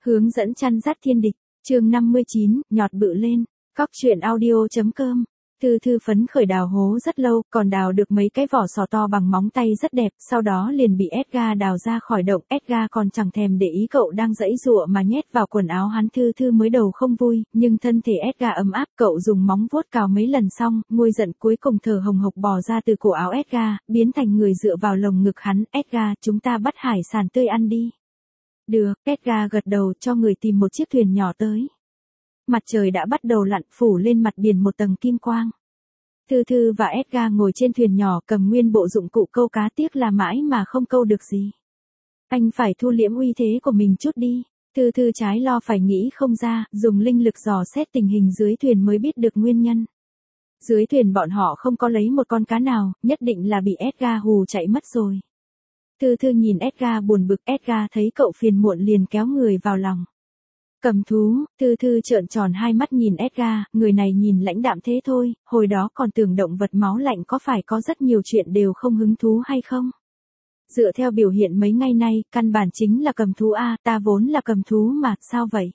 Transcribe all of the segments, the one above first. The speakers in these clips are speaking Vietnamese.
Hướng dẫn chăn dắt thiên địch, chương 59, nhọt bự lên, cóc truyện audio.com. Thư Thư phấn khởi đào hố rất lâu, còn đào được mấy cái vỏ sò to bằng móng tay rất đẹp, sau đó liền bị Edgar đào ra khỏi động. Edgar còn chẳng thèm để ý cậu đang giãy giụa mà nhét vào quần áo hắn. Thư Thư mới đầu không vui, nhưng thân thể Edgar ấm áp, cậu dùng móng vuốt cào mấy lần xong, nguôi giận cuối cùng thở hồng hộc bò ra từ cổ áo Edgar, biến thành người dựa vào lồng ngực hắn. Edgar, chúng ta bắt hải sản tươi ăn đi. Được, Edgar gật đầu cho người tìm một chiếc thuyền nhỏ tới. Mặt trời đã bắt đầu lặn phủ lên mặt biển một tầng kim quang. Thư Thư và Edgar ngồi trên thuyền nhỏ cầm nguyên bộ dụng cụ câu cá, tiếc là mãi mà không câu được gì. Anh phải thu liễm uy thế của mình chút đi. Thư Thư trái lo phải nghĩ không ra, dùng linh lực dò xét tình hình dưới thuyền mới biết được nguyên nhân. Dưới thuyền bọn họ không có lấy một con cá nào, nhất định là bị Edgar hù chạy mất rồi. Thư Thư nhìn Edgar buồn bực, Edgar thấy cậu phiền muộn liền kéo người vào lòng. Cầm thú, Thư Thư trợn tròn hai mắt nhìn Edgar, người này nhìn lãnh đạm thế thôi, hồi đó còn tưởng động vật máu lạnh có phải có rất nhiều chuyện đều không hứng thú hay không? Dựa theo biểu hiện mấy ngày nay, căn bản chính là cầm thú a, ta vốn là cầm thú mà, sao vậy?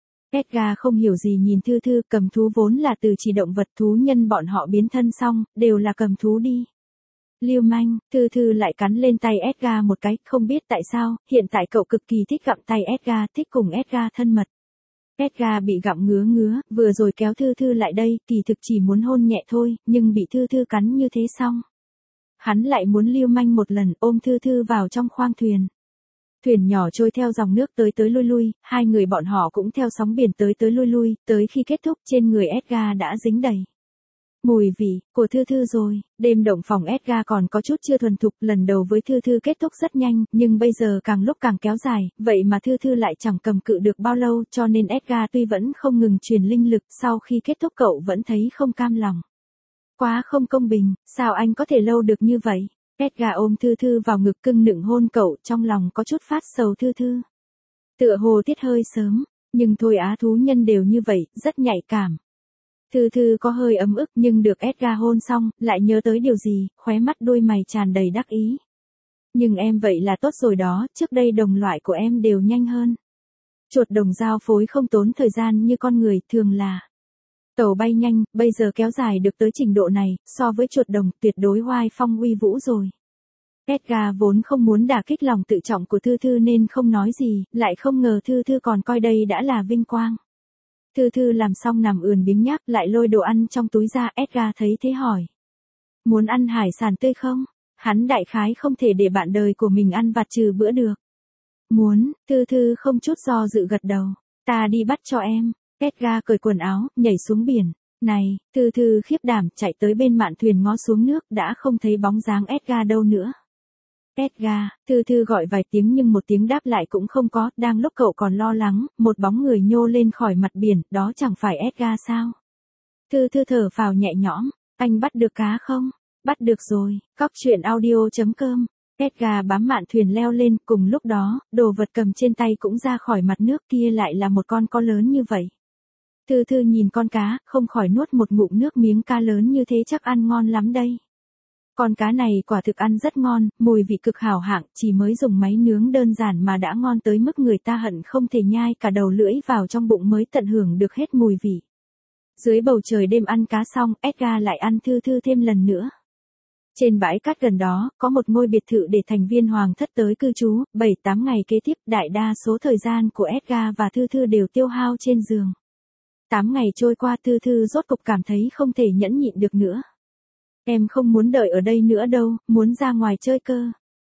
Edgar không hiểu gì nhìn Thư Thư, cầm thú vốn là từ chỉ động vật, thú nhân bọn họ biến thân xong, đều là cầm thú đi. Lưu manh, Thư Thư lại cắn lên tay Edgar một cái, không biết tại sao, hiện tại cậu cực kỳ thích gặm tay Edgar, thích cùng Edgar thân mật. Edgar bị gặm ngứa, vừa rồi kéo Thư Thư lại đây, kỳ thực chỉ muốn hôn nhẹ thôi, nhưng bị Thư Thư cắn như thế xong. Hắn lại muốn lưu manh một lần, ôm Thư Thư vào trong khoang thuyền. Thuyền nhỏ trôi theo dòng nước tới lui, hai người bọn họ cũng theo sóng biển tới lui, tới khi kết thúc trên người Edgar đã dính đầy mùi vị của Thư Thư rồi. Đêm động phòng Edgar còn có chút chưa thuần thục, lần đầu với Thư Thư kết thúc rất nhanh, nhưng bây giờ càng lúc càng kéo dài, vậy mà Thư Thư lại chẳng cầm cự được bao lâu, cho nên Edgar tuy vẫn không ngừng truyền linh lực, sau khi kết thúc cậu vẫn thấy không cam lòng. Quá không công bình, sao anh có thể lâu được như vậy? Edgar ôm Thư Thư vào ngực cưng nựng hôn cậu, trong lòng có chút phát sầu. Thư Thư tựa hồ tiết hơi sớm, nhưng thôi á, thú nhân đều như vậy, rất nhạy cảm. Thư Thư có hơi ấm ức, nhưng được Edgar hôn xong, lại nhớ tới điều gì, khóe mắt đôi mày tràn đầy đắc ý. Nhưng em vậy là tốt rồi đó, trước đây đồng loại của em đều nhanh hơn. Chuột đồng giao phối không tốn thời gian như con người, thường là tàu bay nhanh, bây giờ kéo dài được tới trình độ này, so với chuột đồng, tuyệt đối oai phong uy vũ rồi. Edgar vốn không muốn đả kích lòng tự trọng của Thư Thư nên không nói gì, lại không ngờ Thư Thư còn coi đây đã là vinh quang. Thư Thư làm xong nằm ườn biếng nhác, lại lôi đồ ăn trong túi ra. Edgar thấy thế hỏi. Muốn ăn hải sản tươi không? Hắn đại khái không thể để bạn đời của mình ăn vặt trừ bữa được. Muốn, Thư Thư không chút do dự gật đầu. Ta đi bắt cho em. Edgar cởi quần áo, nhảy xuống biển. Này, Thư Thư khiếp đảm chạy tới bên mạn thuyền ngó xuống nước, đã không thấy bóng dáng Edgar đâu nữa. Edgar, Thư Thư gọi vài tiếng nhưng một tiếng đáp lại cũng không có, đang lúc cậu còn lo lắng, một bóng người nhô lên khỏi mặt biển, đó chẳng phải Edgar sao? Thư Thư thở phào nhẹ nhõm, anh bắt được cá không? Bắt được rồi, cóc truyện audio.com. Edgar bám mạn thuyền leo lên, cùng lúc đó, đồ vật cầm trên tay cũng ra khỏi mặt nước, kia lại là một con có lớn như vậy. Thư Thư nhìn con cá, không khỏi nuốt một ngụm nước miếng, cá lớn như thế chắc ăn ngon lắm đây. Con cá này quả thực ăn rất ngon, mùi vị cực hảo hạng, chỉ mới dùng máy nướng đơn giản mà đã ngon tới mức người ta hận không thể nhai cả đầu lưỡi vào trong bụng mới tận hưởng được hết mùi vị. Dưới bầu trời đêm ăn cá xong, Edgar lại ăn Thư Thư thêm lần nữa. Trên bãi cát gần đó, có một ngôi biệt thự để thành viên hoàng thất tới cư trú, 7-8 ngày kế tiếp, đại đa số thời gian của Edgar và Thư Thư đều tiêu hao trên giường. 8 ngày trôi qua, Thư Thư rốt cục cảm thấy không thể nhẫn nhịn được nữa. Em không muốn đợi ở đây nữa đâu, muốn ra ngoài chơi cơ.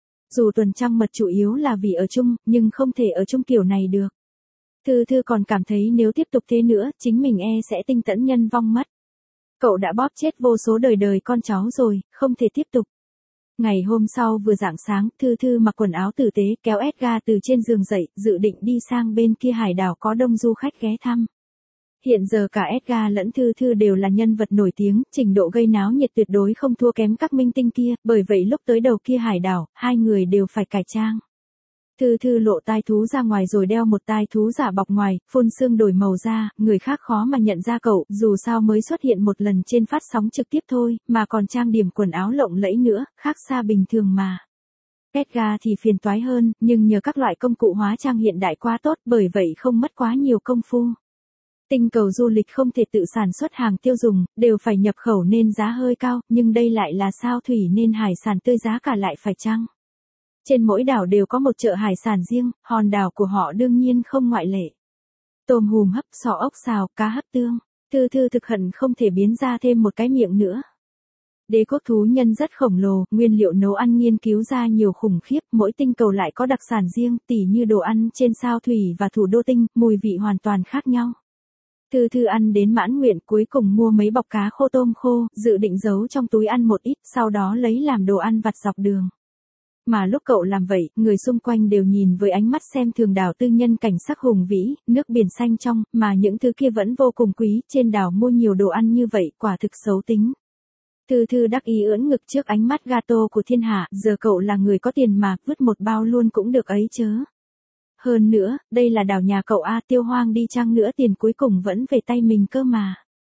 Dù tuần trăng mật chủ yếu là vì ở chung, nhưng không thể ở chung kiểu này được. Thư Thư còn cảm thấy nếu tiếp tục thế nữa, chính mình sẽ tinh tẫn nhân vong mất. Cậu đã bóp chết vô số đời đời con cháu rồi, không thể tiếp tục. Ngày hôm sau vừa rạng sáng, Thư Thư mặc quần áo tử tế, kéo Edgar từ trên giường dậy, dự định đi sang bên kia hải đảo có đông du khách ghé thăm. Hiện giờ cả Edgar lẫn Thư Thư đều là nhân vật nổi tiếng, trình độ gây náo nhiệt tuyệt đối không thua kém các minh tinh kia, bởi vậy lúc tới đầu kia hải đảo, hai người đều phải cải trang. Thư Thư lộ tai thú ra ngoài rồi đeo một tai thú giả bọc ngoài, phun sương đổi màu da, người khác khó mà nhận ra cậu, dù sao mới xuất hiện một lần trên phát sóng trực tiếp thôi, mà còn trang điểm quần áo lộng lẫy nữa, khác xa bình thường mà. Edgar thì phiền toái hơn, nhưng nhờ các loại công cụ hóa trang hiện đại quá tốt, bởi vậy không mất quá nhiều công phu. Tinh cầu du lịch không thể tự sản xuất hàng tiêu dùng, đều phải nhập khẩu nên giá hơi cao, nhưng đây lại là sao thủy nên hải sản tươi giá cả lại phải chăng. Trên mỗi đảo đều có một chợ hải sản riêng, hòn đảo của họ đương nhiên không ngoại lệ. Tôm hùm hấp, sò ốc xào, cá hấp tương. Thư Thư thực hận không thể biến ra thêm một cái miệng nữa. Đế quốc thú nhân rất khổng lồ, nguyên liệu nấu ăn nghiên cứu ra nhiều khủng khiếp, mỗi tinh cầu lại có đặc sản riêng, tỉ như đồ ăn trên sao thủy và thủ đô tinh, mùi vị hoàn toàn khác nhau. Thư Thư ăn đến mãn nguyện, cuối cùng mua mấy bọc cá khô tôm khô, dự định giấu trong túi ăn một ít, sau đó lấy làm đồ ăn vặt dọc đường. Mà lúc cậu làm vậy, người xung quanh đều nhìn với ánh mắt xem thường đảo tư nhân cảnh sắc hùng vĩ, nước biển xanh trong, mà những thứ kia vẫn vô cùng quý, trên đảo mua nhiều đồ ăn như vậy, quả thực xấu tính. Thư Thư đắc ý ưỡn ngực trước ánh mắt gato của thiên hạ, giờ cậu là người có tiền mà, vứt một bao luôn cũng được ấy chớ. Hơn nữa, đây là đảo nhà cậu a, tiêu hoang đi chăng nữa tiền cuối cùng vẫn về tay mình cơ mà.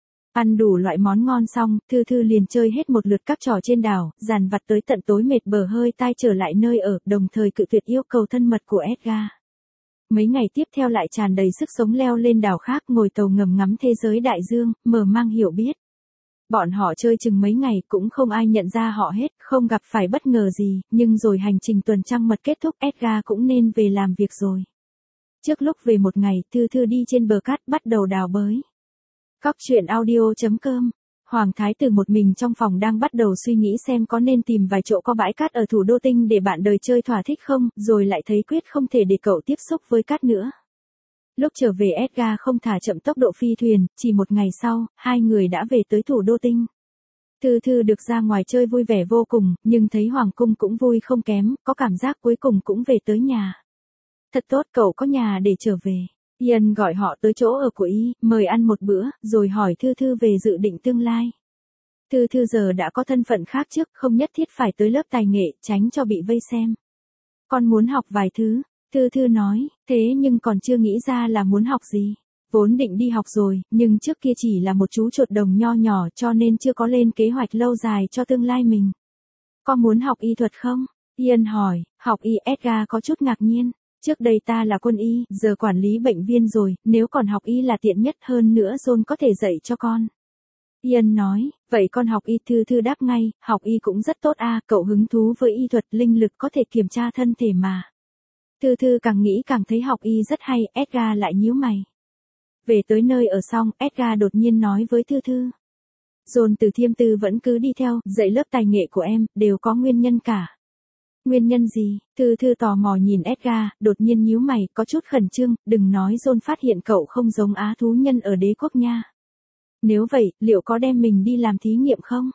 Ăn đủ loại món ngon xong, Thư Thư liền chơi hết một lượt các trò trên đảo, dàn vặt tới tận tối mệt bờ hơi tai trở lại nơi ở, đồng thời cự tuyệt yêu cầu thân mật của Edgar. Mấy ngày tiếp theo lại tràn đầy sức sống leo lên đảo khác, ngồi tàu ngầm ngắm thế giới đại dương, mở mang hiểu biết. Bọn họ chơi chừng mấy ngày cũng không ai nhận ra họ hết, không gặp phải bất ngờ gì, nhưng rồi hành trình tuần trăng mật kết thúc, Edgar cũng nên về làm việc rồi. Trước lúc về một ngày, Thư Thư đi trên bờ cát bắt đầu đào bới. Cóc truyện audio.com. Hoàng thái tử một mình trong phòng đang bắt đầu suy nghĩ xem có nên tìm vài chỗ có bãi cát ở thủ đô tinh để bạn đời chơi thỏa thích không, rồi lại thấy quyết không thể để cậu tiếp xúc với cát nữa. Lúc trở về Edgar không thả chậm tốc độ phi thuyền, chỉ một ngày sau, hai người đã về tới thủ đô tinh. Thư Thư được ra ngoài chơi vui vẻ vô cùng, nhưng thấy hoàng cung cũng vui không kém, có cảm giác cuối cùng cũng về tới nhà. Thật tốt, cậu có nhà để trở về. Ian gọi họ tới chỗ ở của y, mời ăn một bữa, rồi hỏi Thư Thư về dự định tương lai. Thư Thư giờ đã có thân phận khác trước, không nhất thiết phải tới lớp tài nghệ, tránh cho bị vây xem. Con muốn học vài thứ, Thư Thư nói, thế nhưng còn chưa nghĩ ra là muốn học gì. Vốn định đi học rồi, nhưng trước kia chỉ là một chú chuột đồng nho nhỏ cho nên chưa có lên kế hoạch lâu dài cho tương lai mình. Con muốn học y thuật không? Ian hỏi, học y. Edgar có chút ngạc nhiên. Trước đây ta là quân y, giờ quản lý bệnh viên rồi, nếu còn học y là tiện nhất, hơn nữa John có thể dạy cho con. Ian nói, vậy con học y. Thư Thư đáp ngay, học y cũng rất tốt a, cậu hứng thú với y thuật, linh lực có thể kiểm tra thân thể mà. Thư Thư càng nghĩ càng thấy học y rất hay, Edgar lại nhíu mày. Về tới nơi ở xong, Edgar đột nhiên nói với Thư Thư. John từ Thiêm Tư vẫn cứ đi theo, dạy lớp tài nghệ của em, đều có nguyên nhân cả. Nguyên nhân gì? Thư Thư tò mò nhìn Edgar, đột nhiên nhíu mày, có chút khẩn trương, đừng nói John phát hiện cậu không giống á thú nhân ở đế quốc nha. Nếu vậy, liệu có đem mình đi làm thí nghiệm không?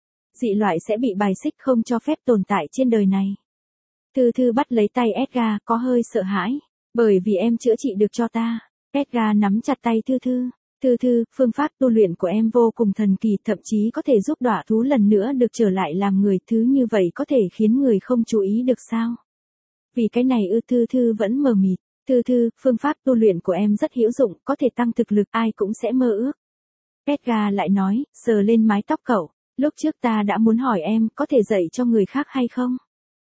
Dị loại sẽ bị bài xích, không cho phép tồn tại trên đời này. Thư Thư bắt lấy tay Edgar, có hơi sợ hãi. Bởi vì em chữa trị được cho ta. Edgar nắm chặt tay Thư Thư. Thư Thư, phương pháp tu luyện của em vô cùng thần kỳ, thậm chí có thể giúp đọa thú lần nữa được trở lại làm người, thứ như vậy có thể khiến người không chú ý được sao? Vì cái này Thư Thư vẫn mờ mịt. Thư Thư, phương pháp tu luyện của em rất hữu dụng, có thể tăng thực lực, ai cũng sẽ mơ ước. Edgar lại nói, sờ lên mái tóc cậu, lúc trước ta đã muốn hỏi em, có thể dạy cho người khác hay không?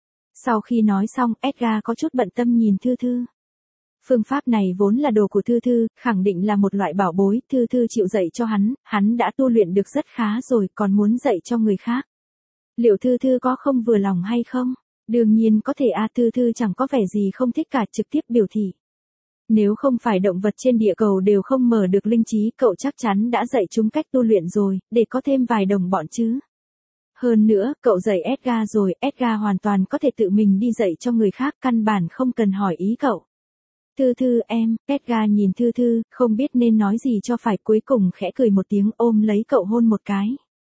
Sau khi nói xong, Edgar có chút bận tâm nhìn Thư Thư. Phương pháp này vốn là đồ của Thư Thư, khẳng định là một loại bảo bối, Thư Thư chịu dạy cho hắn đã tu luyện được rất khá rồi, còn muốn dạy cho người khác. Liệu Thư Thư có không vừa lòng hay không? Đương nhiên có thể Thư Thư chẳng có vẻ gì không thích cả, trực tiếp biểu thị. Nếu không phải động vật trên địa cầu đều không mở được linh trí, cậu chắc chắn đã dạy chúng cách tu luyện rồi, để có thêm vài đồng bọn chứ. Hơn nữa, cậu dạy Edgar rồi, Edgar hoàn toàn có thể tự mình đi dạy cho người khác, căn bản không cần hỏi ý cậu. Thư Thư em, Edgar nhìn Thư Thư, không biết nên nói gì cho phải, cuối cùng khẽ cười một tiếng, ôm lấy cậu hôn một cái.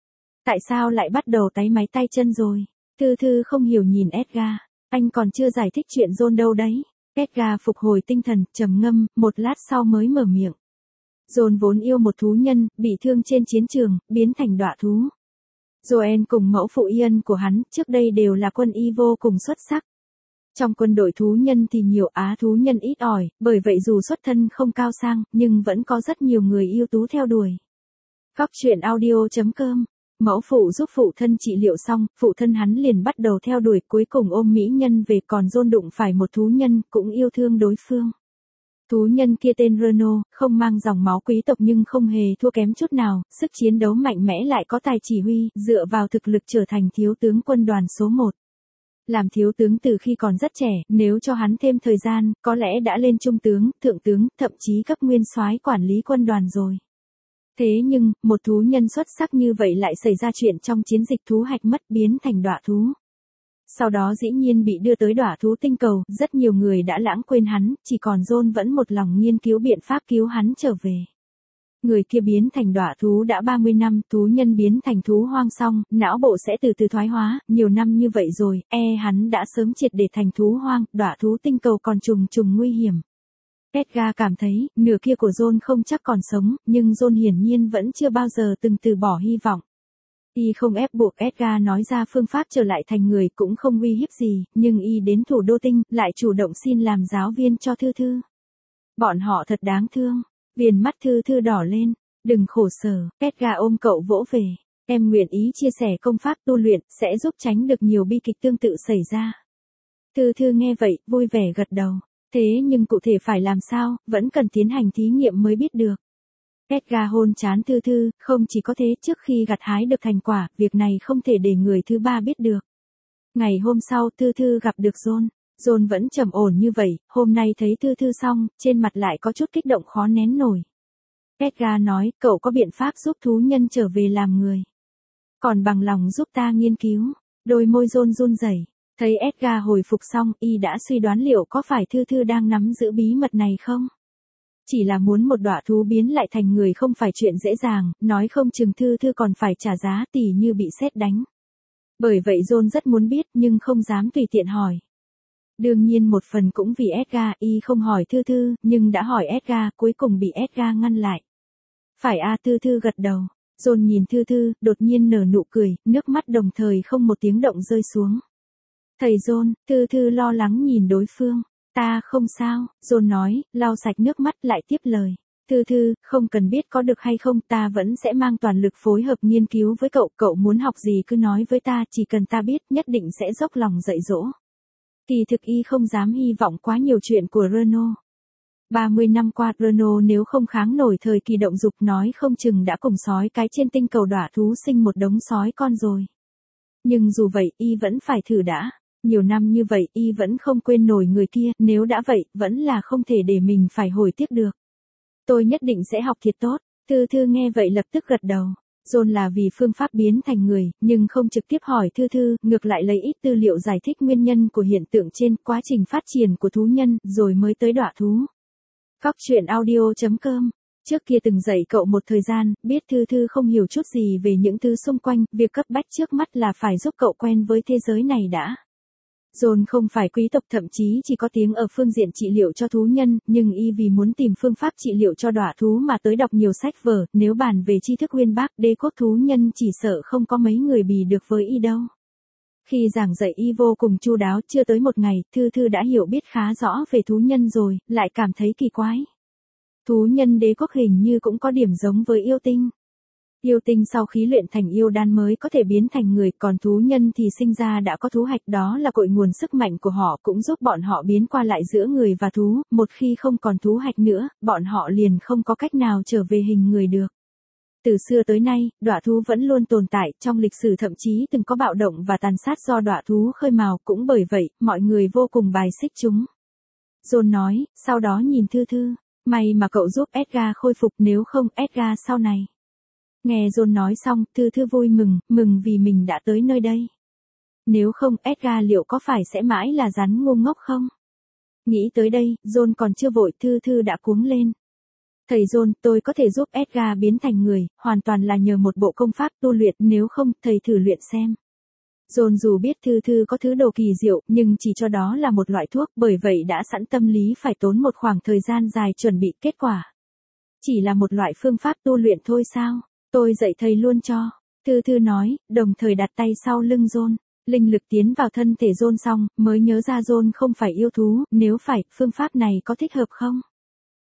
Tại sao lại bắt đầu táy máy tay chân rồi? Thư Thư không hiểu nhìn Edgar, anh còn chưa giải thích chuyện John đâu đấy. Edgar phục hồi tinh thần, trầm ngâm, một lát sau mới mở miệng. John vốn yêu một thú nhân, bị thương trên chiến trường, biến thành đọa thú. Joanne cùng mẫu phụ Ian của hắn, trước đây đều là quân y vô cùng xuất sắc. Trong quân đội thú nhân thì nhiều, á thú nhân ít ỏi, bởi vậy dù xuất thân không cao sang, nhưng vẫn có rất nhiều người ưu tú theo đuổi. Cóc truyện audio.com Mẫu phụ giúp phụ thân trị liệu xong, phụ thân hắn liền bắt đầu theo đuổi, cuối cùng ôm mỹ nhân về, còn John đụng phải một thú nhân, cũng yêu thương đối phương. Thú nhân kia tên Renault, không mang dòng máu quý tộc nhưng không hề thua kém chút nào, sức chiến đấu mạnh mẽ lại có tài chỉ huy, dựa vào thực lực trở thành thiếu tướng quân đoàn số 1. Làm thiếu tướng từ khi còn rất trẻ, nếu cho hắn thêm thời gian, có lẽ đã lên trung tướng, thượng tướng, thậm chí cấp nguyên soái quản lý quân đoàn rồi. Thế nhưng, một thú nhân xuất sắc như vậy lại xảy ra chuyện trong chiến dịch thú hạch mất, biến thành đọa thú. Sau đó dĩ nhiên bị đưa tới đọa thú tinh cầu, rất nhiều người đã lãng quên hắn, chỉ còn John vẫn một lòng nghiên cứu biện pháp cứu hắn trở về. Người kia biến thành đọa thú đã 30 năm, thú nhân biến thành thú hoang xong, não bộ sẽ từ từ thoái hóa, nhiều năm như vậy rồi, hắn đã sớm triệt để thành thú hoang, đọa thú tinh cầu còn trùng trùng nguy hiểm. Edgar cảm thấy, nửa kia của John không chắc còn sống, nhưng John hiển nhiên vẫn chưa bao giờ từng từ bỏ hy vọng. Y không ép buộc Edgar nói ra phương pháp trở lại thành người, cũng không uy hiếp gì, nhưng Y đến thủ đô tinh, lại chủ động xin làm giáo viên cho Thư Thư. Bọn họ thật đáng thương. Viền mắt Thư Thư đỏ lên. Đừng khổ sở, Edgar ôm cậu vỗ về. Em nguyện ý chia sẻ công pháp tu luyện, sẽ giúp tránh được nhiều bi kịch tương tự xảy ra. Thư Thư nghe vậy, vui vẻ gật đầu. Thế nhưng cụ thể phải làm sao, vẫn cần tiến hành thí nghiệm mới biết được. Edgar hôn trán Thư Thư, không chỉ có thế, trước khi gặt hái được thành quả, việc này không thể để người thứ ba biết được. Ngày hôm sau, Thư Thư gặp được John. John vẫn trầm ổn như vậy, hôm nay thấy Thư Thư xong, trên mặt lại có chút kích động khó nén nổi. Edgar nói, cậu có biện pháp giúp thú nhân trở về làm người. Còn bằng lòng giúp ta nghiên cứu. Đôi môi John run rẩy. Thấy Edgar hồi phục xong, Y đã suy đoán liệu có phải Thư Thư đang nắm giữ bí mật này không? Chỉ là muốn một đọa thú biến lại thành người không phải chuyện dễ dàng, nói không chừng Thư Thư còn phải trả giá, tỉ như bị sét đánh. Bởi vậy John rất muốn biết nhưng không dám tùy tiện hỏi. Đương nhiên một phần cũng vì Edgar, Y không hỏi Thư Thư, nhưng đã hỏi Edgar, cuối cùng bị Edgar ngăn lại. Phải Thư Thư gật đầu. John nhìn Thư Thư, đột nhiên nở nụ cười, nước mắt đồng thời không một tiếng động rơi xuống. Thầy John, Thư Thư lo lắng nhìn đối phương. Ta không sao, John nói, lau sạch nước mắt lại tiếp lời. Thư Thư, không cần biết có được hay không, ta vẫn sẽ mang toàn lực phối hợp nghiên cứu với cậu, cậu muốn học gì cứ nói với ta, chỉ cần ta biết, nhất định sẽ dốc lòng dạy dỗ. Kỳ thực Y không dám hy vọng quá nhiều chuyện của Renault. 30 năm qua, Renault nếu không kháng nổi thời kỳ động dục nói không chừng đã cùng sói cái trên tinh cầu đọa thú sinh một đống sói con rồi. Nhưng dù vậy, Y vẫn phải thử đã. Nhiều năm như vậy, Y vẫn không quên nổi người kia, nếu đã vậy, vẫn là không thể để mình phải hối tiếc được. Tôi nhất định sẽ học thiệt tốt. Thư Thư nghe vậy lập tức gật đầu. John là vì phương pháp biến thành người, nhưng không trực tiếp hỏi Thư Thư, ngược lại lấy ít tư liệu giải thích nguyên nhân của hiện tượng trên, quá trình phát triển của thú nhân, rồi mới tới đọa thú. Cóc truyện audio.com. Trước kia từng dạy cậu một thời gian, biết Thư Thư không hiểu chút gì về những thứ xung quanh, việc cấp bách trước mắt là phải giúp cậu quen với thế giới này đã. John không phải quý tộc, thậm chí chỉ có tiếng ở phương diện trị liệu cho thú nhân, nhưng Y vì muốn tìm phương pháp trị liệu cho đọa thú mà tới đọc nhiều sách vở, nếu bàn về tri thức uyên bác, đế quốc thú nhân chỉ sợ không có mấy người bì được với Y đâu. Khi giảng dạy Y vô cùng chu đáo, chưa tới một ngày, Thư Thư đã hiểu biết khá rõ về thú nhân rồi, lại cảm thấy kỳ quái. Thú nhân đế quốc hình như cũng có điểm giống với yêu tinh. Yêu tinh sau khi luyện thành yêu đan mới có thể biến thành người, còn thú nhân thì sinh ra đã có thú hạch, đó là cội nguồn sức mạnh của họ, cũng giúp bọn họ biến qua lại giữa người và thú, một khi không còn thú hạch nữa, bọn họ liền không có cách nào trở về hình người được. Từ xưa tới nay, đọa thú vẫn luôn tồn tại, trong lịch sử thậm chí từng có bạo động và tàn sát do đọa thú khơi mào, cũng bởi vậy, mọi người vô cùng bài xích chúng. John nói, sau đó nhìn Thư Thư, may mà cậu giúp Edgar khôi phục, nếu không Edgar sau này. Nghe John nói xong, Thư Thư vui mừng vì mình đã tới nơi đây. Nếu không, Edgar liệu có phải sẽ mãi là rắn ngu ngốc không? Nghĩ tới đây, John còn chưa vội, Thư Thư đã cuống lên. Thầy John, tôi có thể giúp Edgar biến thành người, hoàn toàn là nhờ một bộ công pháp tu luyện, nếu không, thầy thử luyện xem. John dù biết Thư Thư có thứ đồ kỳ diệu, nhưng chỉ cho đó là một loại thuốc, bởi vậy đã sẵn tâm lý phải tốn một khoảng thời gian dài chuẩn bị. Kết quả chỉ là một loại phương pháp tu luyện thôi sao? Tôi dạy thầy luôn cho. Thư Thư nói, đồng thời đặt tay sau lưng John. Linh lực tiến vào thân thể John xong, mới nhớ ra John không phải yêu thú, nếu phải, phương pháp này có thích hợp không?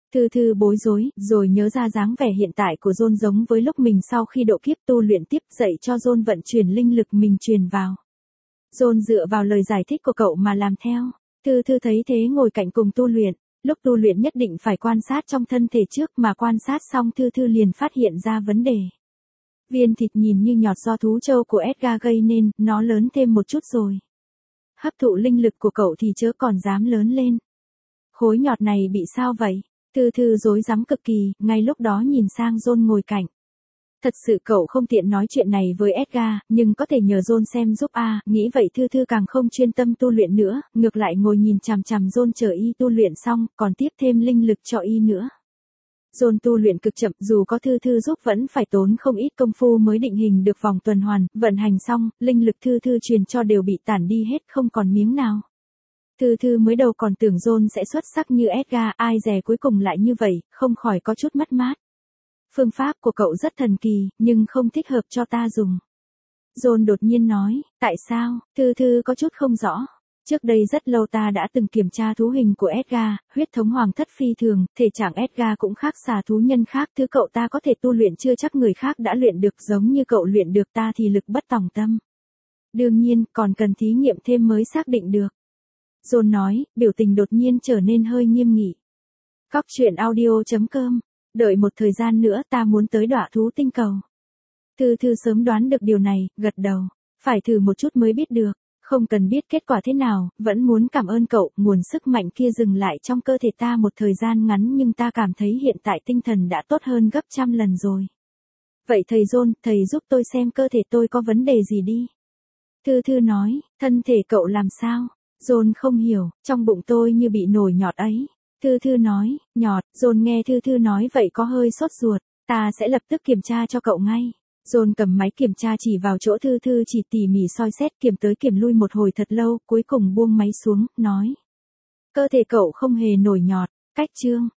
Thư Thư bối rối, rồi nhớ ra dáng vẻ hiện tại của John giống với lúc mình sau khi độ kiếp tu luyện tiếp dạy cho John vận chuyển linh lực mình truyền vào. John dựa vào lời giải thích của cậu mà làm theo. Thư Thư thấy thế ngồi cạnh cùng tu luyện. Lúc tu luyện nhất định phải quan sát trong thân thể trước mà quan sát xong Thư Thư liền phát hiện ra vấn đề. Viên thịt nhìn như nhọt do thú trâu của Edgar gây nên, nó lớn thêm một chút rồi. Hấp thụ linh lực của cậu thì chớ còn dám lớn lên. Khối nhọt này bị sao vậy? Thư Thư rối rắm cực kỳ, ngay lúc đó nhìn sang John ngồi cạnh. Thật sự cậu không tiện nói chuyện này với Edgar, nhưng có thể nhờ John xem giúp a. Nghĩ vậy Thư Thư càng không chuyên tâm tu luyện nữa, ngược lại ngồi nhìn chằm chằm John chờ y tu luyện xong, còn tiếp thêm linh lực cho y nữa. John tu luyện cực chậm, dù có Thư Thư giúp vẫn phải tốn không ít công phu mới định hình được vòng tuần hoàn, vận hành xong, linh lực Thư Thư truyền cho đều bị tản đi hết không còn miếng nào. Thư Thư mới đầu còn tưởng John sẽ xuất sắc như Edgar, ai dè cuối cùng lại như vậy, không khỏi có chút mất mát. Phương pháp của cậu rất thần kỳ, nhưng không thích hợp cho ta dùng. John đột nhiên nói, tại sao? Thư Thư có chút không rõ. Trước đây rất lâu ta đã từng kiểm tra thú hình của Edgar, huyết thống hoàng thất phi thường, thể trạng Edgar cũng khác xa thú nhân khác, thứ cậu ta có thể tu luyện chưa chắc người khác đã luyện được, giống như cậu luyện được ta thì lực bất tòng tâm. Đương nhiên, còn cần thí nghiệm thêm mới xác định được. John nói, biểu tình đột nhiên trở nên hơi nghiêm nghị. Cóc truyện audio.com. Đợi một thời gian nữa ta muốn tới đọa thú tinh cầu. Thư Thư sớm đoán được điều này, gật đầu. Phải thử một chút mới biết được. Không cần biết kết quả thế nào, vẫn muốn cảm ơn cậu, nguồn sức mạnh kia dừng lại trong cơ thể ta một thời gian ngắn nhưng ta cảm thấy hiện tại tinh thần đã tốt hơn gấp 100 lần rồi. Vậy thầy John, thầy giúp tôi xem cơ thể tôi có vấn đề gì đi. Thư Thư nói, thân thể cậu làm sao? John không hiểu, trong bụng tôi như bị nổi nhọt ấy. Thư Thư nói, nhọt, John nghe Thư Thư nói vậy có hơi sốt ruột, ta sẽ lập tức kiểm tra cho cậu ngay. John cầm máy kiểm tra chỉ vào chỗ Thư Thư chỉ tỉ mỉ soi xét kiểm tới kiểm lui một hồi thật lâu, cuối cùng buông máy xuống, nói. Cơ thể cậu không hề nổi nhọt, cách chương.